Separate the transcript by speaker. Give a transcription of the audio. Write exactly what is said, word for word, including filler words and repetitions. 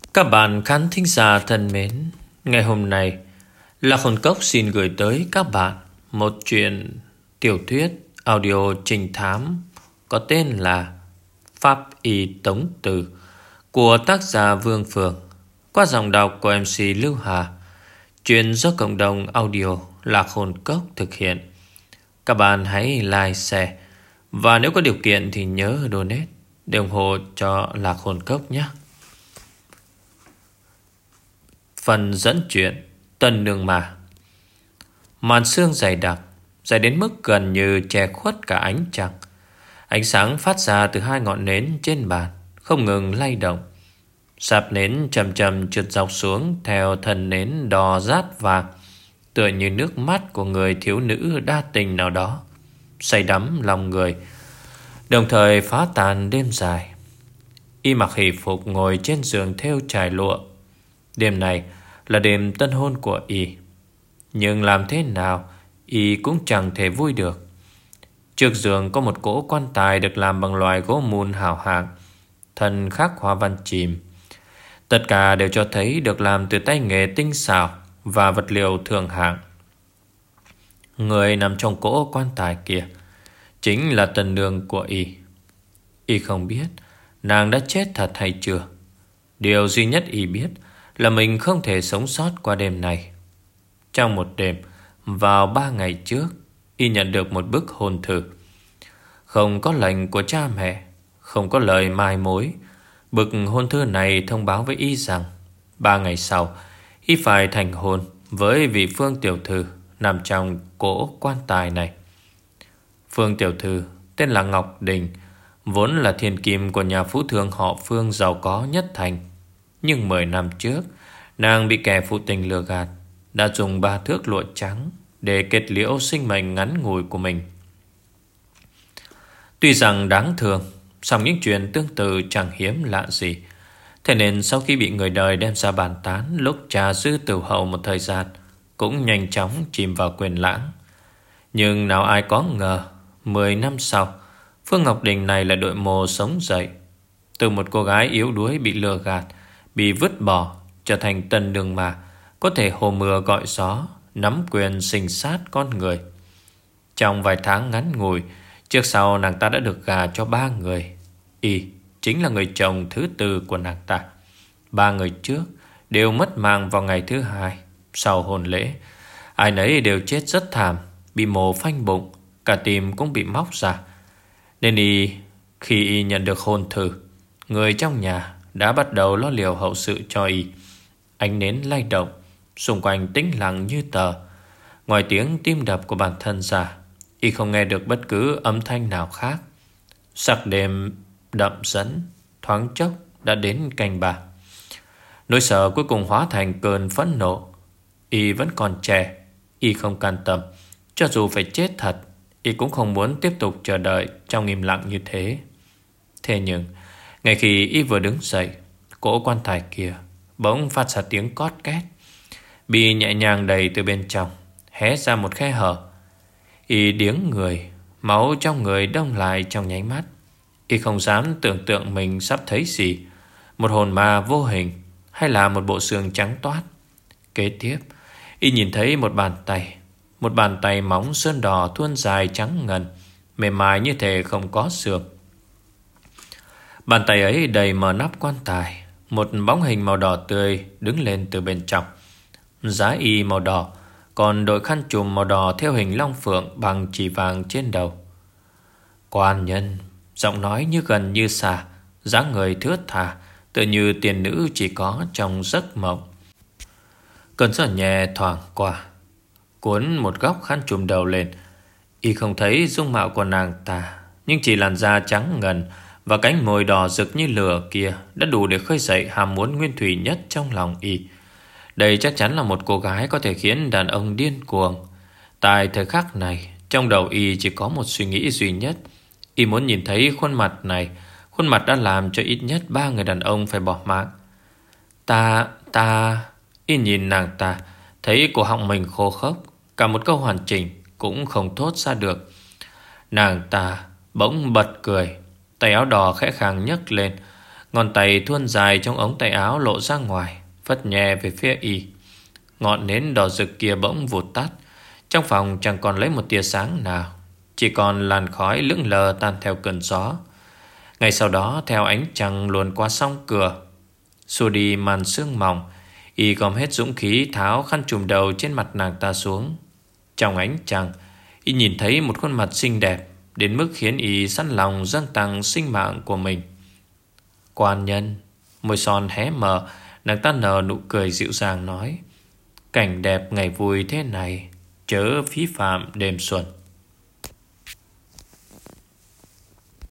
Speaker 1: Các bạn khán thính giả thân mến, ngày hôm nay Lạc Hồn Cốc xin gửi tới các bạn một chuyện tiểu thuyết audio trinh thám có tên là Pháp Y Tống Từ của tác giả Vương Phường, qua giọng đọc của em xê Lưu Hà. Chuyện do cộng đồng audio Lạc Hồn Cốc thực hiện. Các bạn hãy like, share và nếu có điều kiện thì nhớ donate để ủng hộ cho Lạc Hồn Cốc nhé. Phần dẫn chuyện Tân Nương Mà. Màn sương dày đặc, dày đến mức gần như che khuất cả ánh trăng. Ánh sáng phát ra từ hai ngọn nến trên bàn không ngừng lay động. Sạp nến chậm chậm trượt dọc xuống theo thân nến đỏ rát vàng, tựa như nước mắt của người thiếu nữ đa tình nào đó, say đắm lòng người, đồng thời phá tan đêm dài. Y mặc hỷ phục ngồi trên giường thêu trải lụa. Đêm này là đêm tân hôn của Y, nhưng làm thế nào Y cũng chẳng thể vui được. Trước giường có một cỗ quan tài được làm bằng loại gỗ mun hảo hạng, thân khắc hoa văn chìm. Tất cả đều cho thấy được làm từ tay nghề tinh xảo và vật liệu thượng hạng. Người nằm trong cỗ quan tài kia chính là tân nương của Y. Y không biết nàng đã chết thật hay chưa. Điều duy nhất Y biết là mình không thể sống sót qua đêm này. Trong một đêm, vào ba ngày trước, Y nhận được một bức hôn thư. Không có lệnh của cha mẹ, không có lời mai mối. Bức hôn thư này thông báo với Y rằng ba ngày sau Y phải thành hôn với vị Phương tiểu thư nằm trong cỗ quan tài này. Phương tiểu thư tên là Ngọc Đình, vốn là thiên kim của nhà phú thương họ Phương giàu có nhất thành. Nhưng mười năm trước, nàng bị kẻ phụ tình lừa gạt, đã dùng ba thước lụa trắng để kết liễu sinh mệnh ngắn ngủi của mình. Tuy rằng đáng thương, song những chuyện tương tự chẳng hiếm lạ gì. Thế nên sau khi bị người đời đem ra bàn tán lúc trà dư tử hậu một thời gian, cũng nhanh chóng chìm vào quên lãng. Nhưng nào ai có ngờ, mười năm sau, Phương Ngọc Đình này lại đội mồ sống dậy. Từ một cô gái yếu đuối bị lừa gạt, bị vứt bỏ, trở thành tân nương mà có thể hồ mưa gọi gió, nắm quyền sinh sát con người. Trong vài tháng ngắn ngủi, trước sau nàng ta đã được gả cho ba người. Y chính là người chồng thứ tư của nàng ta. Ba người trước đều mất mạng vào ngày thứ hai sau hôn lễ. Ai nấy đều chết rất thảm, bị mổ phanh bụng, cả tim cũng bị móc ra. Nên Y, khi Y nhận được hôn thư, người trong nhà đã bắt đầu lo liệu hậu sự cho Y. Ánh nến lay động, xung quanh tĩnh lặng như tờ. Ngoài tiếng tim đập của bản thân ra, Y không nghe được bất cứ âm thanh nào khác. Sắc đêm đậm dẫn, thoáng chốc đã đến canh ba. Nỗi sợ cuối cùng hóa thành cơn phẫn nộ. Y vẫn còn trẻ, Y không can tâm. Cho dù phải chết thật, Y cũng không muốn tiếp tục chờ đợi trong im lặng như thế. Thế nhưng ngay khi Y vừa đứng dậy, cỗ quan tài kia bỗng phát ra tiếng cót két, bị nhẹ nhàng đẩy từ bên trong, hé ra một khe hở. Y điếng người, máu trong người đông lại trong nháy mắt. Y không dám tưởng tượng mình sắp thấy gì, một hồn ma vô hình hay là một bộ xương trắng toát. Kế tiếp, Y nhìn thấy một bàn tay, một bàn tay móng sơn đỏ thuôn dài trắng ngần, mềm mại như thể không có xương. Bàn tay ấy đầy mở nắp quan tài. Một bóng hình màu đỏ tươi đứng lên từ bên trong. Giá Y màu đỏ, còn đội khăn trùm màu đỏ theo hình long phượng bằng chỉ vàng trên đầu. Quan nhân, giọng nói như gần như xa, dáng người thướt tha, tựa như tiền nữ chỉ có trong giấc mộng. Cơn gió nhẹ thoảng qua, cuốn một góc khăn trùm đầu lên. Y không thấy dung mạo của nàng ta, nhưng chỉ làn da trắng ngần và cánh môi đỏ rực như lửa kia đã đủ để khơi dậy ham muốn nguyên thủy nhất trong lòng Y. Đây chắc chắn là một cô gái có thể khiến đàn ông điên cuồng. Tại thời khắc này, trong đầu Y chỉ có một suy nghĩ duy nhất. Y muốn nhìn thấy khuôn mặt này, khuôn mặt đã làm cho ít nhất ba người đàn ông phải bỏ mạng. Ta, ta... Y nhìn nàng ta, thấy cổ họng mình khô khốc, cả một câu hoàn chỉnh cũng không thốt ra được. Nàng ta bỗng bật cười, tay áo đỏ khẽ khàng nhấc lên, Ngón tay thuôn dài trong ống tay áo lộ ra ngoài, phất nhẹ về phía y. Ngọn nến đỏ rực kia bỗng vụt tắt. Trong phòng chẳng còn lấy một tia sáng nào, chỉ còn làn khói lững lờ tan theo cơn gió. Ngay sau đó, theo ánh trăng luồn qua song cửa, xua đi màn sương mỏng, y gom hết dũng khí tháo khăn trùm đầu trên mặt nàng ta xuống. Trong ánh trăng, y nhìn thấy một khuôn mặt xinh đẹp đến mức khiến y sẵn lòng dâng tặng sinh mạng của mình. Quan nhân, môi son hé mở, nàng ta nở nụ cười dịu dàng nói: cảnh đẹp ngày vui thế này, chớ phí phạm đêm xuân.